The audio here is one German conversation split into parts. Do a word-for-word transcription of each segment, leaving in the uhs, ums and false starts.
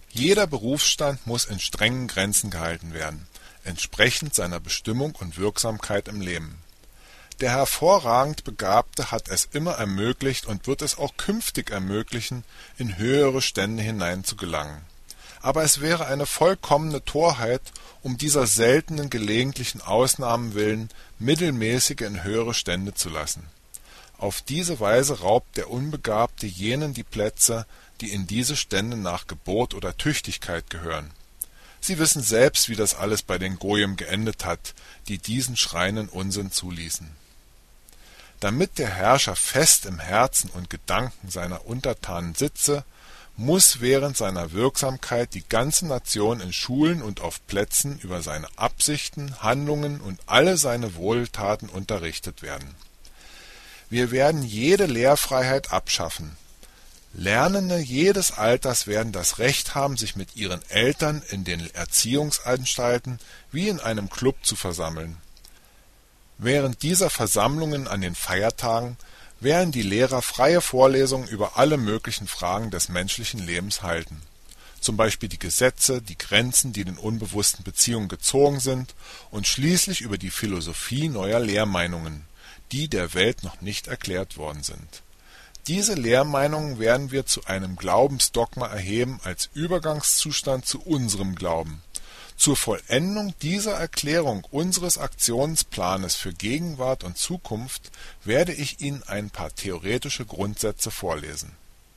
Jeder Berufsstand muss in strengen Grenzen gehalten werden, entsprechend seiner Bestimmung und Wirksamkeit im Leben. Der hervorragend Begabte hat es immer ermöglicht und wird es auch künftig ermöglichen, in höhere Stände hinein zu gelangen. Aber es wäre eine vollkommene Torheit, um dieser seltenen gelegentlichen Ausnahmen willen Mittelmäßige in höhere Stände zu lassen. Auf diese Weise raubt der Unbegabte jenen die Plätze, die in diese Stände nach Geburt oder Tüchtigkeit gehören. Sie wissen selbst, wie das alles bei den Goyim geendet hat, die diesen schreienden Unsinn zuließen. Damit der Herrscher fest im Herzen und Gedanken seiner Untertanen sitze, muss während seiner Wirksamkeit die ganze Nation in Schulen und auf Plätzen über seine Absichten, Handlungen und alle seine Wohltaten unterrichtet werden. Wir werden jede Lehrfreiheit abschaffen. Lernende jedes Alters werden das Recht haben, sich mit ihren Eltern in den Erziehungsanstalten wie in einem Club zu versammeln. Während dieser Versammlungen an den Feiertagen werden die Lehrer freie Vorlesungen über alle möglichen Fragen des menschlichen Lebens halten, zum Beispiel die Gesetze, die Grenzen, die den unbewussten Beziehungen gezogen sind, und schließlich über die Philosophie neuer Lehrmeinungen, die der Welt noch nicht erklärt worden sind. Diese Lehrmeinungen werden wir zu einem Glaubensdogma erheben als Übergangszustand zu unserem Glauben. Zur Vollendung dieser Erklärung unseres Aktionsplanes für Gegenwart und Zukunft werde ich Ihnen ein paar theoretische Grundsätze vorlesen.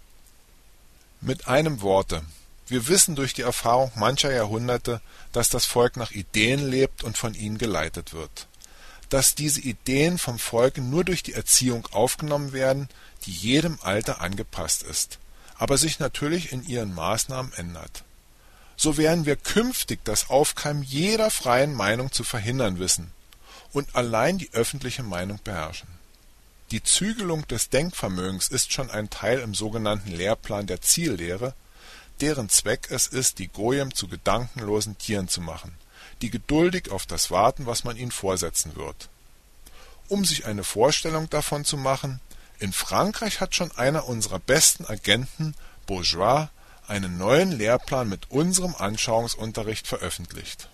Mit einem Worte: Wir wissen durch die Erfahrung mancher Jahrhunderte, dass das Volk nach Ideen lebt und von ihnen geleitet wird. Dass diese Ideen vom Volke nur durch die Erziehung aufgenommen werden, die jedem Alter angepasst ist, aber sich natürlich in ihren Maßnahmen ändert. So werden wir künftig das Aufkeimen jeder freien Meinung zu verhindern wissen und allein die öffentliche Meinung beherrschen. Die Zügelung des Denkvermögens ist schon ein Teil im sogenannten Lehrplan der Ziellehre, deren Zweck es ist, die Goyim zu gedankenlosen Tieren zu machen, die geduldig auf das warten, was man ihnen vorsetzen wird. Um sich eine Vorstellung davon zu machen: In Frankreich hat schon einer unserer besten Agenten, Bourgeois, einen neuen Lehrplan mit unserem Anschauungsunterricht veröffentlicht.